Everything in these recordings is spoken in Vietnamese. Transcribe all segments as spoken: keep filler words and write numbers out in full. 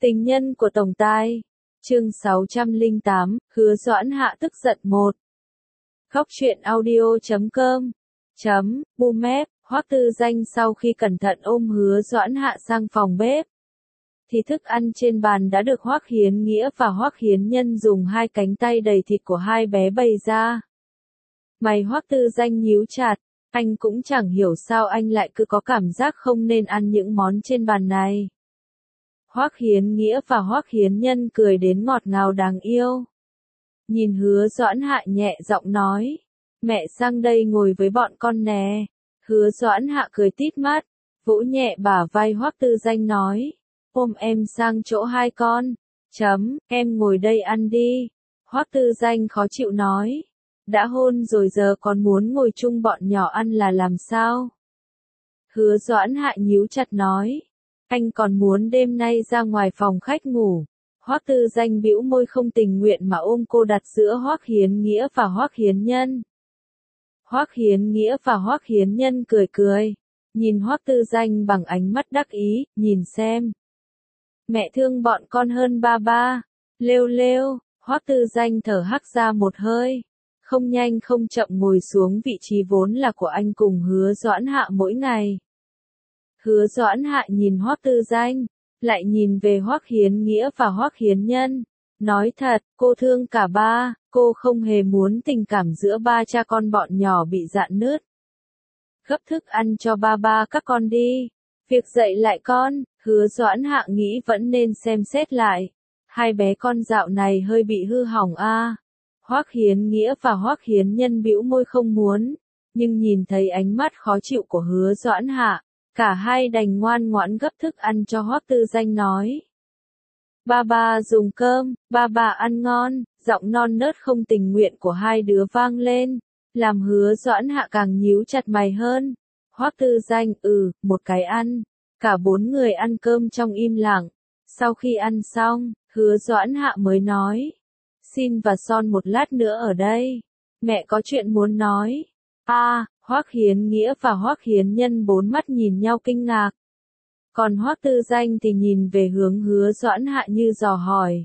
Tình nhân của Tổng Tài. Chương sáu trăm lẻ tám, Hứa Doãn Hạ tức giận một. Khóc chuyện audio chấm com. Chấm, Bumép, Hoắc Tư Danh sau khi cẩn thận ôm Hứa Doãn Hạ sang phòng bếp. Thì thức ăn trên bàn đã được Hoắc Hiến Nghĩa và Hoắc Hiến Nhân dùng hai cánh tay đầy thịt của hai bé bày ra. Mày Hoắc Tư Danh nhíu chặt, anh cũng chẳng hiểu sao anh lại cứ có cảm giác không nên ăn những món trên bàn này. Hoắc Hiến Nghĩa và Hoắc Hiến Nhân cười đến ngọt ngào đáng yêu. Nhìn Hứa Doãn Hạ nhẹ giọng nói, mẹ sang đây ngồi với bọn con nè. Hứa Doãn Hạ cười tít mắt, vỗ nhẹ bả vai Hoắc Tư Danh nói, ôm em sang chỗ hai con. Chấm, em ngồi đây ăn đi. Hoắc Tư Danh khó chịu nói, đã hôn rồi giờ còn muốn ngồi chung bọn nhỏ ăn là làm sao? Hứa Doãn Hạ nhíu chặt nói, anh còn muốn đêm nay ra ngoài phòng khách ngủ. Hoắc Tư Danh bĩu môi không tình nguyện mà ôm cô đặt giữa Hoắc Hiến Nghĩa và Hoắc Hiến Nhân. Hoắc Hiến Nghĩa và Hoắc Hiến Nhân cười cười, nhìn Hoắc Tư Danh bằng ánh mắt đắc ý, nhìn xem. Mẹ thương bọn con hơn ba ba. Lêu lêu, Hoắc Tư Danh thở hắt ra một hơi, không nhanh không chậm ngồi xuống vị trí vốn là của anh cùng Hứa Doãn Hạ mỗi ngày. Hứa Doãn Hạ nhìn Hoắc Tư Danh, lại nhìn về Hoắc Hiến Nghĩa và Hoắc Hiến Nhân, nói thật, cô thương cả ba, cô không hề muốn tình cảm giữa ba cha con bọn nhỏ bị rạn nứt. Gấp thức ăn cho ba ba các con đi. Việc dạy lại con, Hứa Doãn Hạ nghĩ vẫn nên xem xét lại. Hai bé con dạo này hơi bị hư hỏng a. À. Hoắc Hiến Nghĩa và Hoắc Hiến Nhân bĩu môi không muốn, nhưng nhìn thấy ánh mắt khó chịu của Hứa Doãn Hạ, cả hai đành ngoan ngoãn gấp thức ăn cho Hoắc Tư Danh nói. Ba ba dùng cơm, ba ba ăn ngon, giọng non nớt không tình nguyện của hai đứa vang lên, làm Hứa Doãn Hạ càng nhíu chặt mày hơn. Hoắc Tư Danh, ừ, một cái ăn. Cả bốn người ăn cơm trong im lặng. Sau khi ăn xong, Hứa Doãn Hạ mới nói, Xin và Son một lát nữa ở đây. Mẹ có chuyện muốn nói. A, à, Hoắc Hiến Nghĩa và Hoắc Hiến Nhân bốn mắt nhìn nhau kinh ngạc. Còn Hoắc Tư Danh thì nhìn về hướng Hứa Doãn Hạ như dò hỏi.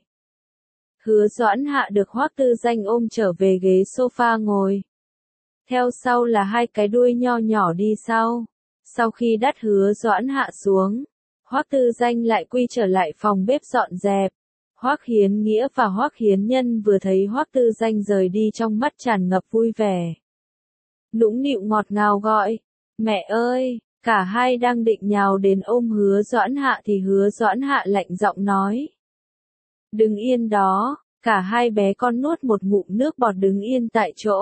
Hứa Doãn Hạ được Hoắc Tư Danh ôm trở về ghế sofa ngồi. Theo sau là hai cái đuôi nho nhỏ đi sau. Sau khi đắt Hứa Doãn Hạ xuống, Hoắc Tư Danh lại quy trở lại phòng bếp dọn dẹp. Hoắc Hiến Nghĩa và Hoắc Hiến Nhân vừa thấy Hoắc Tư Danh rời đi trong mắt tràn ngập vui vẻ. Nũng nịu ngọt ngào gọi, mẹ ơi, cả hai đang định nhào đến ôm Hứa Doãn Hạ thì Hứa Doãn Hạ lạnh giọng nói. Đứng yên đó, cả hai bé con nuốt một ngụm nước bọt đứng yên tại chỗ.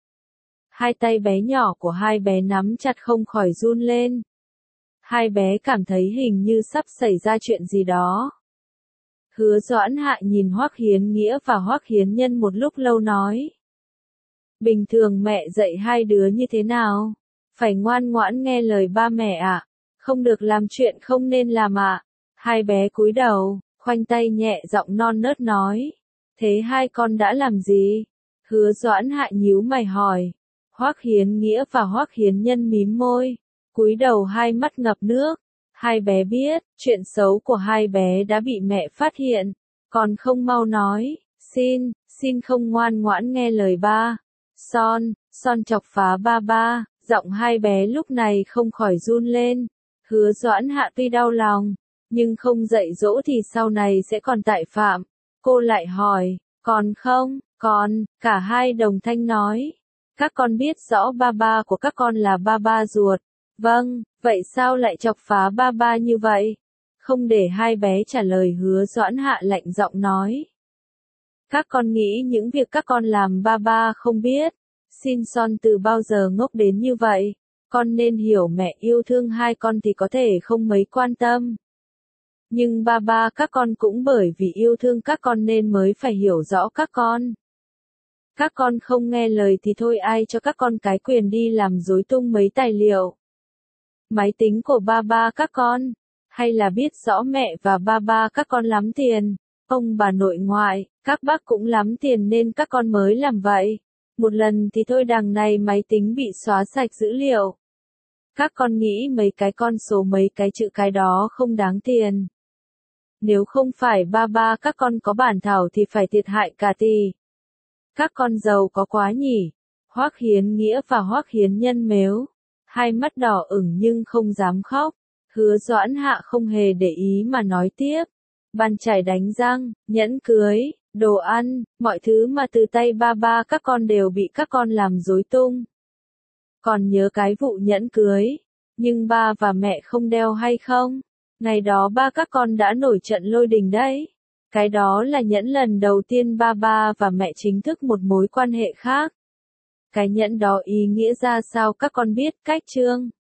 Hai tay bé nhỏ của hai bé nắm chặt không khỏi run lên. Hai bé cảm thấy hình như sắp xảy ra chuyện gì đó. Hứa Doãn Hạ nhìn Hoắc Hiến Nghĩa và Hoắc Hiến Nhân một lúc lâu nói. Bình thường mẹ dạy hai đứa như thế nào? Phải ngoan ngoãn nghe lời ba mẹ ạ. À? Không được làm chuyện không nên làm ạ. À? Hai bé cúi đầu, khoanh tay nhẹ giọng non nớt nói. Thế hai con đã làm gì? Hứa Doãn Hạ nhíu mày hỏi. Hoắc Hiến Nghĩa và Hoắc Hiến Nhân mím môi, cúi đầu hai mắt ngập nước. Hai bé biết, chuyện xấu của hai bé đã bị mẹ phát hiện, còn không mau nói, xin, xin không ngoan ngoãn nghe lời ba. Son, Son chọc phá ba ba, giọng hai bé lúc này không khỏi run lên. Hứa Doãn Hạ tuy đau lòng, nhưng không dạy dỗ thì sau này sẽ còn tại phạm. Cô lại hỏi, còn không, còn, cả hai đồng thanh nói. Các con biết rõ ba ba của các con là ba ba ruột. Vâng, vậy sao lại chọc phá ba ba như vậy? Không để hai bé trả lời Hứa Doãn Hạ lạnh giọng nói. Các con nghĩ những việc các con làm ba ba không biết. Xin Son từ bao giờ ngốc đến như vậy? Con nên hiểu mẹ yêu thương hai con thì có thể không mấy quan tâm. Nhưng ba ba các con cũng bởi vì yêu thương các con nên mới phải hiểu rõ các con. Các con không nghe lời thì thôi ai cho các con cái quyền đi làm rối tung mấy tài liệu. Máy tính của ba ba các con, hay là biết rõ mẹ và ba ba các con lắm tiền, ông bà nội ngoại, các bác cũng lắm tiền nên các con mới làm vậy. Một lần thì thôi đằng này máy tính bị xóa sạch dữ liệu. Các con nghĩ mấy cái con số mấy cái chữ cái đó không đáng tiền. Nếu không phải ba ba các con có bản thảo thì phải thiệt hại cả tỷ. Các con giàu có quá nhỉ. Hoắc Hiến Nghĩa và Hoắc Hiến Nhân mếu. Hai mắt đỏ ửng nhưng không dám khóc. Hứa Doãn Hạ không hề để ý mà nói tiếp. Bàn chải đánh răng, nhẫn cưới, đồ ăn, mọi thứ mà từ tay ba ba các con đều bị các con làm rối tung. Còn nhớ cái vụ nhẫn cưới, nhưng ba và mẹ không đeo hay không? Ngày đó ba các con đã nổi trận lôi đình đấy. Cái đó là nhẫn lần đầu tiên ba ba và mẹ chính thức một mối quan hệ khác. Cái nhẫn đó ý nghĩa ra sao các con biết cách chưa?